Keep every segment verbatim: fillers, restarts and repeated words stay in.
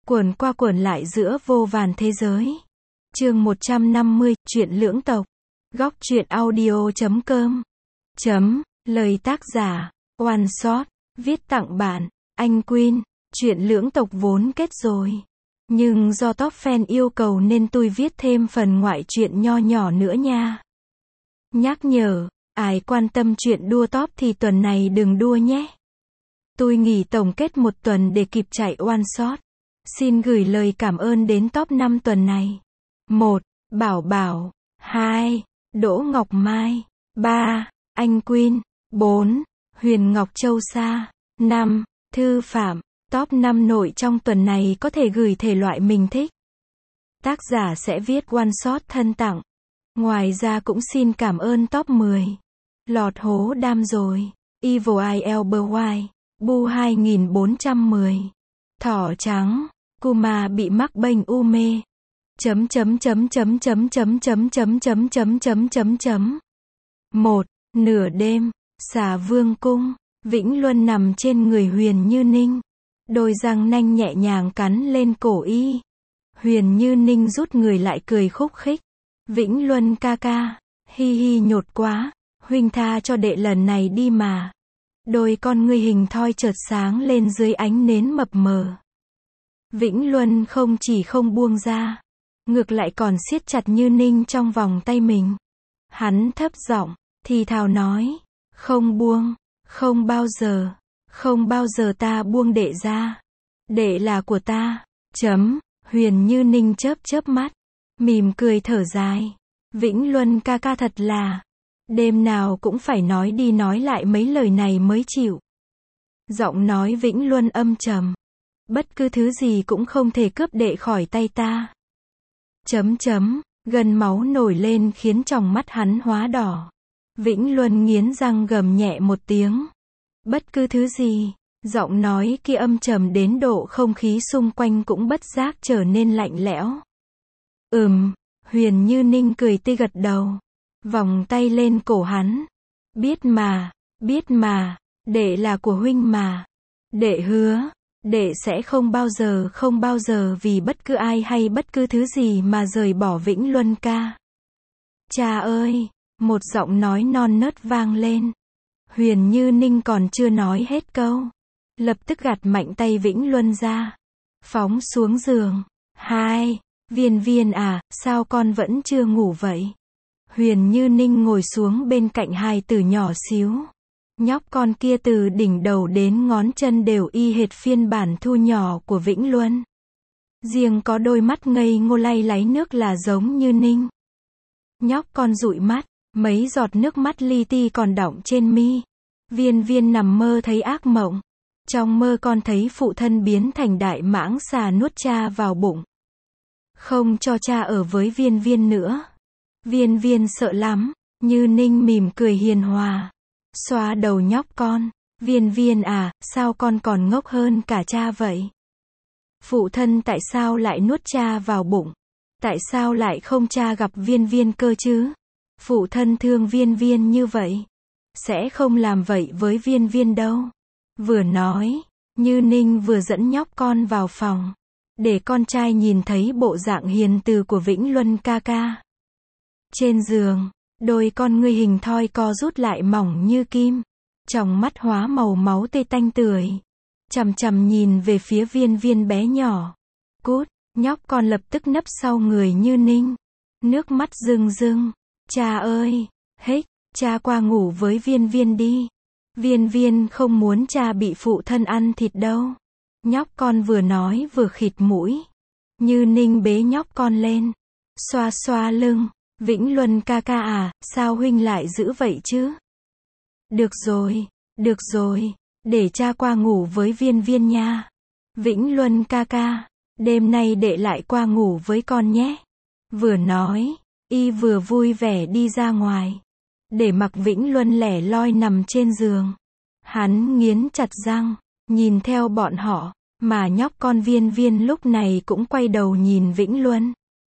Quẩn qua quẩn lại giữa vô vàn thế giới. Chương một trăm năm mươi, truyện lưỡng tộc. Góc truyện audio chấm com. Chấm, lời tác giả, One Shot, viết tặng bạn, anh Queen. Truyện lưỡng tộc vốn kết rồi. Nhưng do top fan yêu cầu nên tôi viết thêm phần ngoại truyện nho nhỏ nữa nha. Nhắc nhở, ai quan tâm chuyện đua top thì tuần này đừng đua nhé. Tôi nghỉ tổng kết một tuần để kịp chạy one shot. Xin gửi lời cảm ơn đến top năm tuần này. một. Bảo Bảo. hai. Đỗ Ngọc Mai. ba. Anh Queen. bốn. Huyền Ngọc Châu Sa. năm. Thư Phạm. Top năm nội trong tuần này có thể gửi thể loại mình thích. Tác giả sẽ viết one shot thân tặng. Ngoài ra cũng xin cảm ơn top mười. Lọt hố đam rồi. Evil I Elberwhy. Bu hai nghìn bốn trăm mười. Thỏ trắng. Kuma bị mắc bệnh u mê. Chấm chấm chấm chấm chấm chấm chấm chấm chấm chấm chấm chấm chấm. một. Nửa đêm. Xà Vương cung. Vĩnh Luân nằm trên người Huyền Như Ninh. Đôi răng nanh nhẹ nhàng cắn lên cổ y. Huyền Như Ninh rút người lại cười khúc khích. Vĩnh Luân ca ca. Hi hi nhột quá. Huynh tha cho đệ lần này đi mà. Đôi con ngươi hình thoi chợt sáng lên dưới ánh nến mập mờ. Vĩnh Luân không chỉ không buông ra, ngược lại còn siết chặt Như Ninh trong vòng tay mình. Hắn thấp giọng, thì thào nói, không buông, không bao giờ, không bao giờ ta buông đệ ra. Đệ là của ta. Chấm, Huyền Như Ninh chớp chớp mắt, mỉm cười thở dài. Vĩnh Luân ca ca thật là, đêm nào cũng phải nói đi nói lại mấy lời này mới chịu. Giọng nói Vĩnh Luân âm trầm. Bất cứ thứ gì cũng không thể cướp đệ khỏi tay ta. Chấm chấm, gân máu nổi lên khiến tròng mắt hắn hóa đỏ. Vĩnh Luân nghiến răng gầm nhẹ một tiếng. Bất cứ thứ gì, giọng nói kia âm trầm đến độ không khí xung quanh cũng bất giác trở nên lạnh lẽo. Ừm, Huyền Như Ninh cười tươi gật đầu. Vòng tay lên cổ hắn. Biết mà, biết mà, đệ là của huynh mà. Đệ hứa. Đệ sẽ không bao giờ không bao giờ vì bất cứ ai hay bất cứ thứ gì mà rời bỏ Vĩnh Luân ca. Cha ơi! Một giọng nói non nớt vang lên. Huyền Như Ninh còn chưa nói hết câu. Lập tức gạt mạnh tay Vĩnh Luân ra. Phóng xuống giường. Hai. Viên Viên à, sao con vẫn chưa ngủ vậy? Huyền Như Ninh ngồi xuống bên cạnh hai tử nhỏ xíu. Nhóc con kia từ đỉnh đầu đến ngón chân đều y hệt phiên bản thu nhỏ của Vĩnh Luân. Riêng có đôi mắt ngây ngô lay láy nước là giống Như Ninh. Nhóc con dụi mắt, mấy giọt nước mắt li ti còn đọng trên mi. Viên Viên nằm mơ thấy ác mộng. Trong mơ con thấy phụ thân biến thành đại mãng xà nuốt cha vào bụng. Không cho cha ở với Viên Viên nữa. Viên Viên sợ lắm. Như Ninh mỉm cười hiền hòa. Xoa đầu nhóc con. Viên Viên à, sao con còn ngốc hơn cả cha vậy? Phụ thân tại sao lại nuốt cha vào bụng? Tại sao lại không cha gặp Viên Viên cơ chứ? Phụ thân thương Viên Viên như vậy. Sẽ không làm vậy với Viên Viên đâu. Vừa nói, Như Ninh vừa dẫn nhóc con vào phòng. Để con trai nhìn thấy bộ dạng hiền từ của Vĩnh Luân ca ca. Trên giường. Đôi con ngươi hình thoi co rút lại mỏng như kim. Tròng mắt hóa màu máu tê tanh tưởi. Chằm chằm nhìn về phía Viên Viên bé nhỏ. Cút, nhóc con lập tức nấp sau người Như Ninh. Nước mắt rưng rưng. Cha ơi, hếch, cha qua ngủ với Viên Viên đi. Viên Viên không muốn cha bị phụ thân ăn thịt đâu. Nhóc con vừa nói vừa khịt mũi. Như Ninh bế nhóc con lên. Xoa xoa lưng. Vĩnh Luân ca ca à, sao huynh lại giữ vậy chứ? Được rồi, được rồi, để cha qua ngủ với Viên Viên nha. Vĩnh Luân ca ca, đêm nay đệ lại qua ngủ với con nhé. Vừa nói, y vừa vui vẻ đi ra ngoài. Để mặc Vĩnh Luân lẻ loi nằm trên giường. Hắn nghiến chặt răng, nhìn theo bọn họ, mà nhóc con Viên Viên lúc này cũng quay đầu nhìn Vĩnh Luân.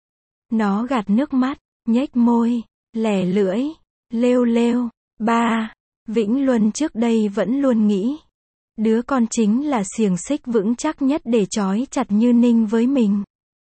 Nó gạt nước mắt. Nhếch môi, lẻ lưỡi, lêu lêu. Ba. Vĩnh Luân trước đây vẫn luôn nghĩ. Đứa con chính là xiềng xích vững chắc nhất để trói chặt Như Ninh với mình.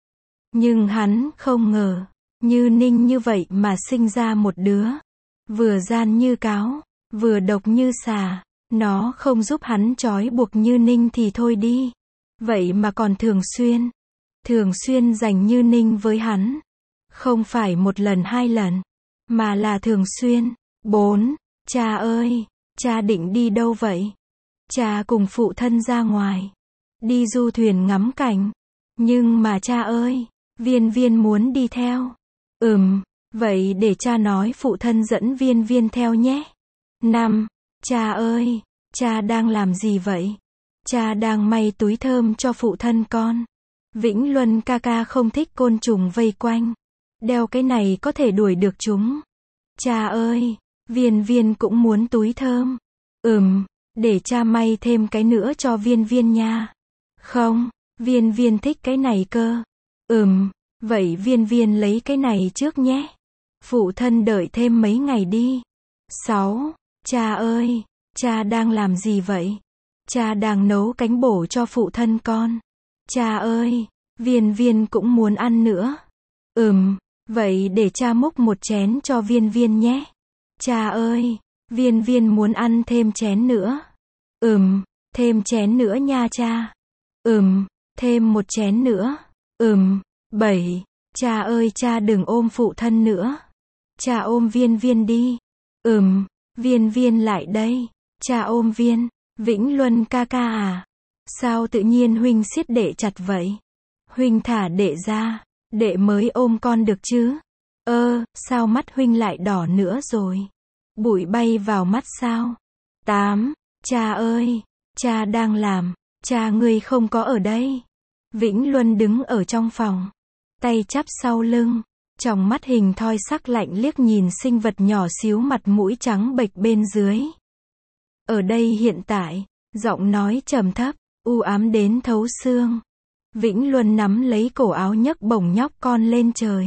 Nhưng hắn không ngờ, Như Ninh như vậy mà sinh ra một đứa. Vừa gian như cáo, vừa độc như xà. Nó không giúp hắn trói buộc Như Ninh thì thôi đi. Vậy mà còn thường xuyên, thường xuyên giành Như Ninh với hắn. Không phải một lần hai lần, mà là thường xuyên. Bốn. Cha ơi, cha định đi đâu vậy? Cha cùng phụ thân ra ngoài, đi du thuyền ngắm cảnh. Nhưng mà cha ơi, Viên Viên muốn đi theo. Ừm, vậy để cha nói phụ thân dẫn Viên Viên theo nhé. Năm. Cha ơi, cha đang làm gì vậy? Cha đang may túi thơm cho phụ thân con. Vĩnh Luân ca ca không thích côn trùng vây quanh. Đeo cái này có thể đuổi được chúng. Cha ơi, Viên Viên cũng muốn túi thơm. Ừm, để cha may thêm cái nữa cho Viên Viên nha. Không, Viên Viên thích cái này cơ. Ừm, vậy Viên Viên lấy cái này trước nhé. Phụ thân đợi thêm mấy ngày đi. Sáu. Cha ơi, cha đang làm gì vậy? Cha đang nấu cánh bổ cho phụ thân con. Cha ơi, Viên Viên cũng muốn ăn nữa. Ừm, vậy để cha múc một chén cho Viên Viên nhé. Cha ơi, Viên Viên muốn ăn thêm chén nữa. Ừm, thêm chén nữa nha cha. Ừm, thêm một chén nữa. Ừm. Bảy. Cha ơi cha đừng ôm phụ thân nữa. Cha ôm Viên Viên đi. Ừm, Viên Viên lại đây. Cha ôm Viên. Vĩnh Luân ca ca à? Sao tự nhiên huynh siết đệ chặt vậy? Huynh thả đệ ra, đệ mới ôm con được chứ. Ơ, sao mắt huynh lại đỏ nữa rồi? Bụi bay vào mắt sao? Tám. Cha ơi, cha đang làm, cha ngươi không có ở đây. Vĩnh Luân đứng ở trong phòng, tay chắp sau lưng, trong mắt hình thoi sắc lạnh liếc nhìn sinh vật nhỏ xíu mặt mũi trắng bệch bên dưới. Ở đây hiện tại, giọng nói trầm thấp, u ám đến thấu xương. Vĩnh Luân nắm lấy cổ áo nhấc bổng nhóc con lên trời.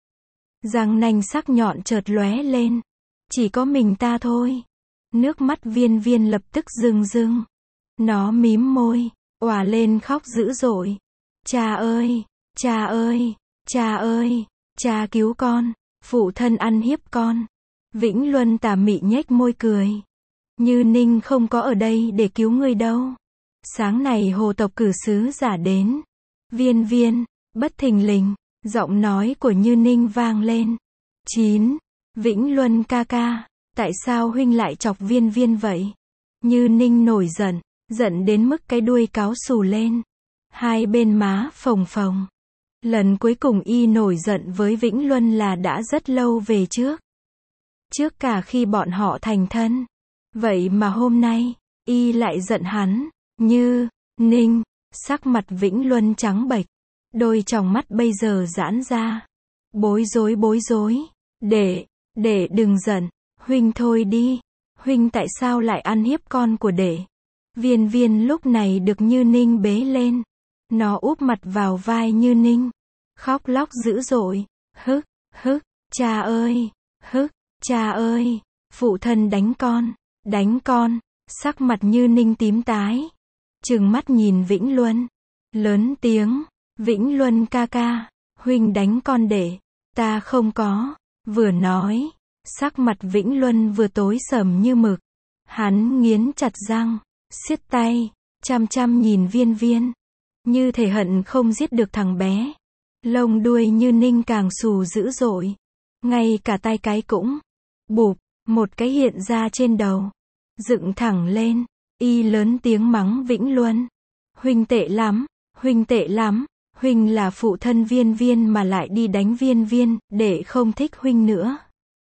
Răng nanh sắc nhọn chợt lóe lên. Chỉ có mình ta thôi. Nước mắt Viên Viên lập tức rưng rưng. Nó mím môi, òa lên khóc dữ dội. Cha ơi, cha ơi, cha ơi, cha cứu con, phụ thân ăn hiếp con. Vĩnh Luân tà mị nhếch môi cười. Như Ninh không có ở đây để cứu ngươi đâu. Sáng này hồ tộc cử sứ giả đến. Viên Viên, bất thình lình, giọng nói của Như Ninh vang lên. Chín. Vĩnh Luân ca ca, tại sao huynh lại chọc Viên Viên vậy? Như Ninh nổi giận, giận đến mức cái đuôi cáo xù lên. Hai bên má phồng phồng. Lần cuối cùng y nổi giận với Vĩnh Luân là đã rất lâu về trước. Trước cả khi bọn họ thành thân. Vậy mà hôm nay, y lại giận hắn. Như Ninh, sắc mặt Vĩnh Luân trắng bệch. Đôi tròng mắt bây giờ giãn ra. Bối rối bối rối. Để, để đừng giận. Huynh thôi đi. Huynh tại sao lại ăn hiếp con của đệ? Viên Viên lúc này được Như Ninh bế lên. Nó úp mặt vào vai Như Ninh. Khóc lóc dữ dội. Hức, hức, cha ơi, hức, cha ơi, phụ thân đánh con, đánh con. Sắc mặt Như Ninh tím tái. Trừng mắt nhìn Vĩnh Luân. Lớn tiếng, Vĩnh Luân ca ca, huynh đánh con để, ta không có. Vừa nói, sắc mặt Vĩnh Luân vừa tối sầm như mực. Hắn nghiến chặt răng, siết tay, chăm chăm nhìn Viên Viên. Như thể hận không giết được thằng bé. Lông đuôi Như Ninh càng xù dữ dội. Ngay cả tay cái cũng. Bụp, một cái hiện ra trên đầu. Dựng thẳng lên. Y lớn tiếng mắng Vĩnh Luân. Huynh tệ lắm, huynh tệ lắm. Huynh là phụ thân Viên Viên mà lại đi đánh Viên Viên, để không thích huynh nữa.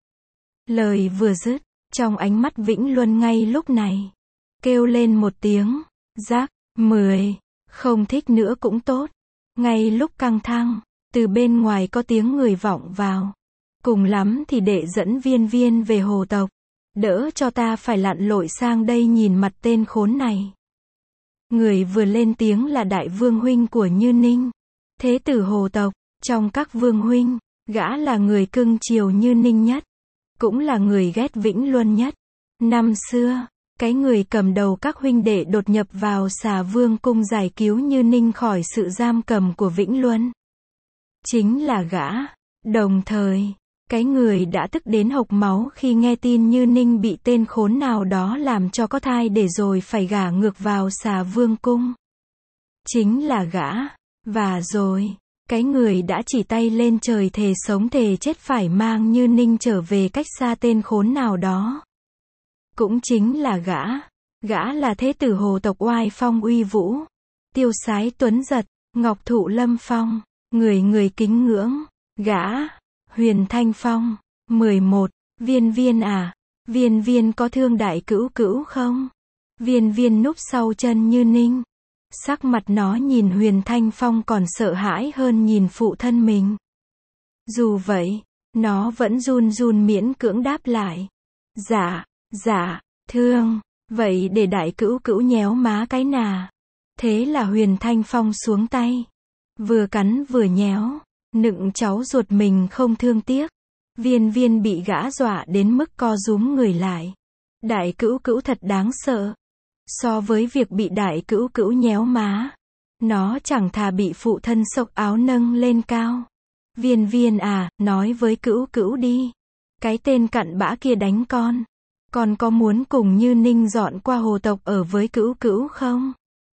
Lời vừa dứt, trong ánh mắt Vĩnh Luân ngay lúc này. Kêu lên một tiếng. Rắc, mười. Không thích nữa cũng tốt. Ngay lúc căng thẳng, từ bên ngoài có tiếng người vọng vào. Cùng lắm thì để dẫn Viên Viên về hồ tộc. Đỡ cho ta phải lặn lội sang đây nhìn mặt tên khốn này. Người vừa lên tiếng là đại vương huynh của Như Ninh. Thế tử hồ tộc, trong các vương huynh, gã là người cưng chiều Như Ninh nhất. Cũng là người ghét Vĩnh Luân nhất. Năm xưa, cái người cầm đầu các huynh đệ đột nhập vào Xà Vương cung giải cứu Như Ninh khỏi sự giam cầm của Vĩnh Luân. Chính là gã. Đồng thời, cái người đã tức đến hộc máu khi nghe tin Như Ninh bị tên khốn nào đó làm cho có thai để rồi phải gả ngược vào Xà Vương cung. Chính là gã. Và rồi, cái người đã chỉ tay lên trời thề sống thề chết phải mang Như Ninh trở về cách xa tên khốn nào đó. Cũng chính là gã. Gã là thế tử hồ tộc oai phong uy vũ, tiêu sái tuấn giật, ngọc thụ lâm phong, người người kính ngưỡng. Gã, Huyền Thanh Phong. mười một. Viên Viên à, Viên Viên có thương đại cữu cữu không? Viên Viên núp sau chân Như Ninh. Sắc mặt nó nhìn Huyền Thanh Phong còn sợ hãi hơn nhìn phụ thân mình. Dù vậy, nó vẫn run run miễn cưỡng đáp lại. Dạ, dạ, thương, vậy để đại cữu cữu nhéo má cái nà. Thế là Huyền Thanh Phong xuống tay. Vừa cắn vừa nhéo, nựng cháu ruột mình không thương tiếc. Viên Viên bị gã dọa đến mức co rúm người lại. Đại cữu cữu thật đáng sợ. So với việc bị đại cữu cữu nhéo má, nó chẳng thà bị phụ thân xộc áo nâng lên cao. Viên Viên à, nói với cữu cữu đi. Cái tên cặn bã kia đánh con. Con có muốn cùng Như Ninh dọn qua hồ tộc ở với cữu cữu không?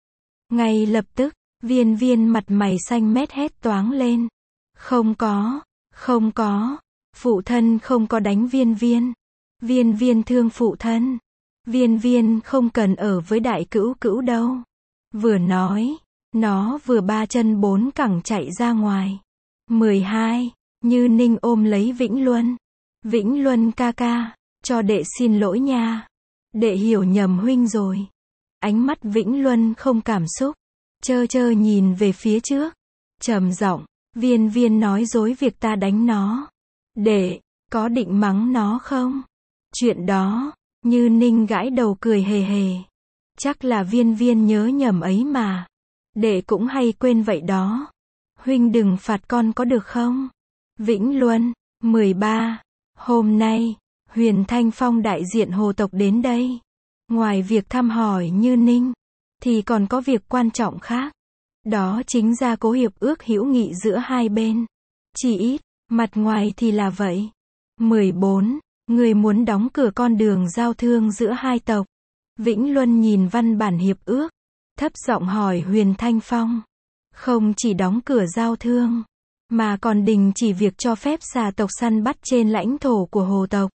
Ngay lập tức, Viên Viên mặt mày xanh mét hét toáng lên. Không có, không có. Phụ thân không có đánh Viên Viên. Viên Viên thương phụ thân. Viên Viên không cần ở với đại cữu cữu đâu. Vừa nói, nó vừa ba chân bốn cẳng chạy ra ngoài. mười hai. Như Ninh ôm lấy Vĩnh Luân. Vĩnh Luân ca ca, cho đệ xin lỗi nha. Đệ hiểu nhầm huynh rồi. Ánh mắt Vĩnh Luân không cảm xúc, chơ chơ nhìn về phía trước. Trầm giọng, Viên Viên nói dối việc ta đánh nó. Đệ, có định mắng nó không? Chuyện đó, Như Ninh gãi đầu cười hề hề. Chắc là Viên Viên nhớ nhầm ấy mà. Đệ cũng hay quên vậy đó. Huynh đừng phạt con có được không? Vĩnh Luân. mười ba. Hôm nay, Huyền Thanh Phong đại diện hồ tộc đến đây. Ngoài việc thăm hỏi Như Ninh, thì còn có việc quan trọng khác. Đó chính gia cố hiệp ước hữu nghị giữa hai bên. Chỉ ít, mặt ngoài thì là vậy. mười bốn. Người muốn đóng cửa con đường giao thương giữa hai tộc. Vĩnh Luân nhìn văn bản hiệp ước, thấp giọng hỏi Huyền Thanh Phong. Không chỉ đóng cửa giao thương, mà còn đình chỉ việc cho phép xà tộc săn bắt trên lãnh thổ của hồ tộc.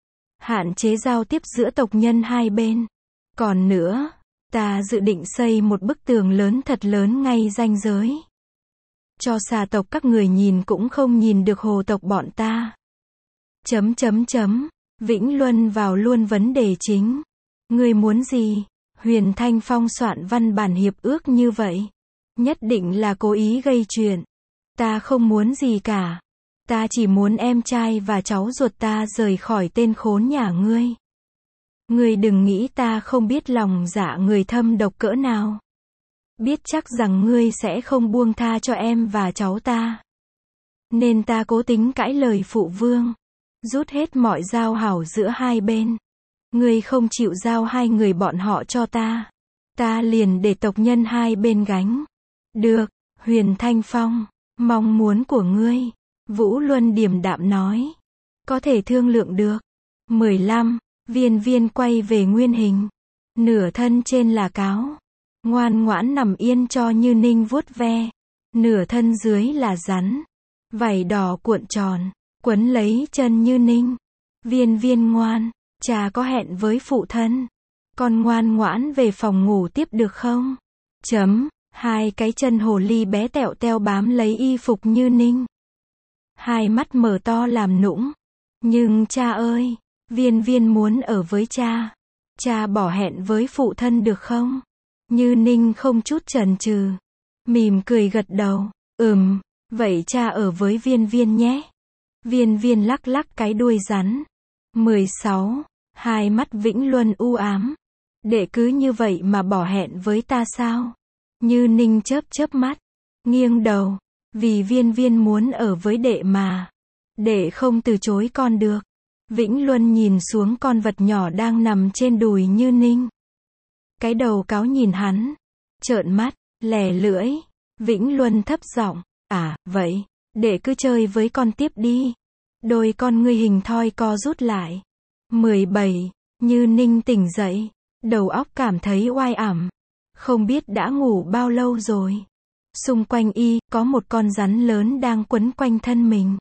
Hạn chế giao tiếp giữa tộc nhân hai bên. Còn nữa, ta dự định xây một bức tường lớn thật lớn ngay ranh giới. Cho xà tộc các người nhìn cũng không nhìn được hồ tộc bọn ta. Chấm chấm chấm. Vĩnh Luân vào luôn vấn đề chính. Ngươi muốn gì? Huyền Thanh Phong soạn văn bản hiệp ước như vậy. Nhất định là cố ý gây chuyện. Ta không muốn gì cả. Ta chỉ muốn em trai và cháu ruột ta rời khỏi tên khốn nhà ngươi. Ngươi đừng nghĩ ta không biết lòng dạ người thâm độc cỡ nào. Biết chắc rằng ngươi sẽ không buông tha cho em và cháu ta. Nên ta cố tính cãi lời phụ vương. Rút hết mọi giao hảo giữa hai bên. Ngươi không chịu giao hai người bọn họ cho ta. Ta liền để tộc nhân hai bên gánh. Được, Huyền Thanh Phong. Mong muốn của ngươi. Vũ Luân điềm đạm nói. Có thể thương lượng được. mười lăm. Viên Viên quay về nguyên hình. Nửa thân trên là cáo. Ngoan ngoãn nằm yên cho Như Ninh vuốt ve. Nửa thân dưới là rắn. Vảy đỏ cuộn tròn, quấn lấy chân Như Ninh. Viên Viên ngoan, cha có hẹn với phụ thân. Con ngoan ngoãn về phòng ngủ tiếp được không? Chấm. Hai cái chân hồ ly bé tẹo teo bám lấy y phục Như Ninh. Hai mắt mở to làm nũng. Nhưng cha ơi, Viên Viên muốn ở với cha. Cha bỏ hẹn với phụ thân được không? Như Ninh không chút chần chừ, mỉm cười gật đầu. Ừm, vậy cha ở với Viên Viên nhé. Viên Viên lắc lắc cái đuôi rắn. mười sáu. Hai mắt Vĩnh Luân u ám. Đệ cứ như vậy mà bỏ hẹn với ta sao? Như Ninh chớp chớp mắt, nghiêng đầu. Vì Viên Viên muốn ở với đệ mà. Đệ không từ chối con được. Vĩnh Luân nhìn xuống con vật nhỏ đang nằm trên đùi Như Ninh. Cái đầu cáo nhìn hắn. Trợn mắt, lè lưỡi. Vĩnh Luân thấp giọng, à, vậy, để cứ chơi với con tiếp đi. Đôi con ngươi hình thoi co rút lại. mười bảy, Như Ninh tỉnh dậy. Đầu óc cảm thấy oai ảm. Không biết đã ngủ bao lâu rồi. Xung quanh y, có một con rắn lớn đang quấn quanh thân mình.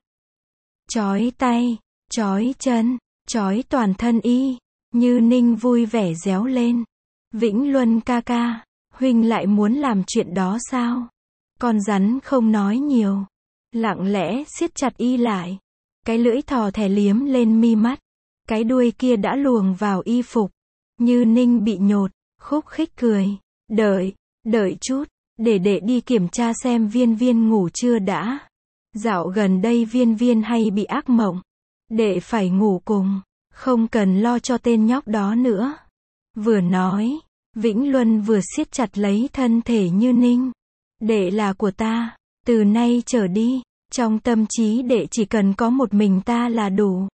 Chói tay, chói chân, chói toàn thân y. Như Ninh vui vẻ réo lên. Vĩnh Luân ca ca, huynh lại muốn làm chuyện đó sao? Con rắn không nói nhiều. Lặng lẽ siết chặt y lại. Cái lưỡi thò thè liếm lên mi mắt. Cái đuôi kia đã luồng vào y phục. Như Ninh bị nhột, khúc khích cười. Đợi, đợi chút, để đệ đi kiểm tra xem Viên Viên ngủ chưa đã. Dạo gần đây Viên Viên hay bị ác mộng. Đệ phải ngủ cùng, không cần lo cho tên nhóc đó nữa. Vừa nói, Vĩnh Luân vừa siết chặt lấy thân thể Như Ninh. Đệ là của ta, từ nay trở đi, trong tâm trí đệ chỉ cần có một mình ta là đủ.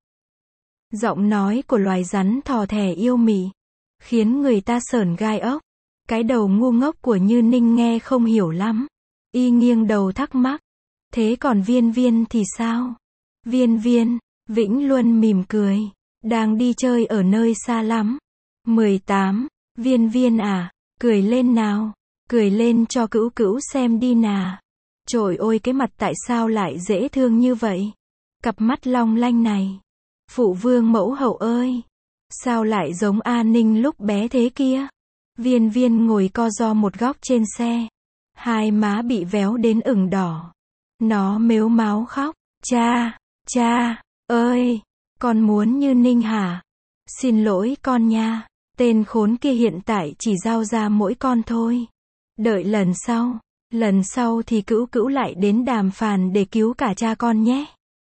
Giọng nói của loài rắn thò thè yêu mị, khiến người ta sởn gai ốc. Cái đầu ngu ngốc của Như Ninh nghe không hiểu lắm. Y nghiêng đầu thắc mắc. Thế còn Viên Viên thì sao? Viên Viên, Vĩnh Luân mỉm cười. Đang đi chơi ở nơi xa lắm. mười tám, Viên Viên à, cười lên nào. Cười lên cho Cữu Cữu xem đi nà. Trời ơi cái mặt tại sao lại dễ thương như vậy? Cặp mắt long lanh này. Phụ vương mẫu hậu ơi! Sao lại giống A Ninh lúc bé thế kia? Viên Viên ngồi co ro một góc trên xe. Hai má bị véo đến ửng đỏ. Nó mếu máo khóc. Cha! Cha! Ơi! Con muốn Như Ninh hả? Xin lỗi con nha. Tên khốn kia hiện tại chỉ giao ra mỗi con thôi. Đợi lần sau. Lần sau thì Cữu Cữu lại đến đàm phán để cứu cả cha con nhé.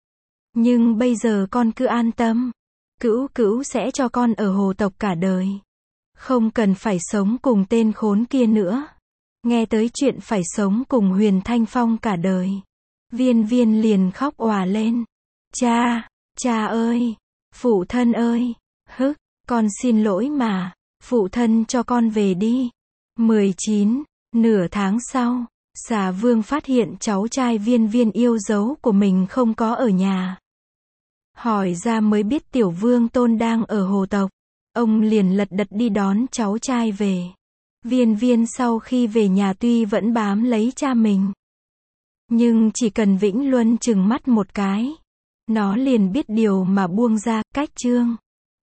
Nhưng bây giờ con cứ an tâm. Cữu Cữu sẽ cho con ở hồ tộc cả đời. Không cần phải sống cùng tên khốn kia nữa. Nghe tới chuyện phải sống cùng Huyền Thanh Phong cả đời. Viên Viên liền khóc òa lên. Cha! Cha ơi! Phụ thân ơi! Hức! Con xin lỗi mà. Phụ thân cho con về đi. mười chín. Nửa tháng sau, Xà Vương phát hiện cháu trai Viên Viên yêu dấu của mình không có ở nhà. Hỏi ra mới biết Tiểu Vương Tôn đang ở hồ tộc. Ông liền lật đật đi đón cháu trai về. Viên Viên sau khi về nhà tuy vẫn bám lấy cha mình. Nhưng chỉ cần Vĩnh Luân chừng mắt một cái. Nó liền biết điều mà buông ra, cách chương.